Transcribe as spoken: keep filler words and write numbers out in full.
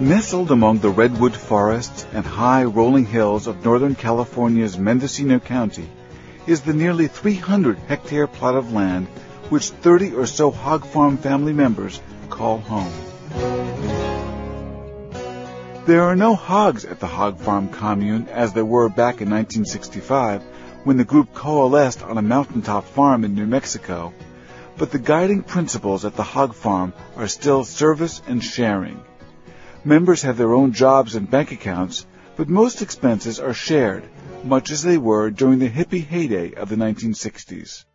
Nestled among the redwood forests and high rolling hills of Northern California's Mendocino County is the nearly three hundred hectare plot of land which thirty or so hog farm family members call home. There are no hogs at the hog farm commune as there were back in nineteen sixty-five when the group coalesced on a mountaintop farm in New Mexico, but the guiding principles at the hog farm are still service and sharing. Members have their own jobs and bank accounts, but most expenses are shared, much as they were during the hippie heyday of the nineteen sixties.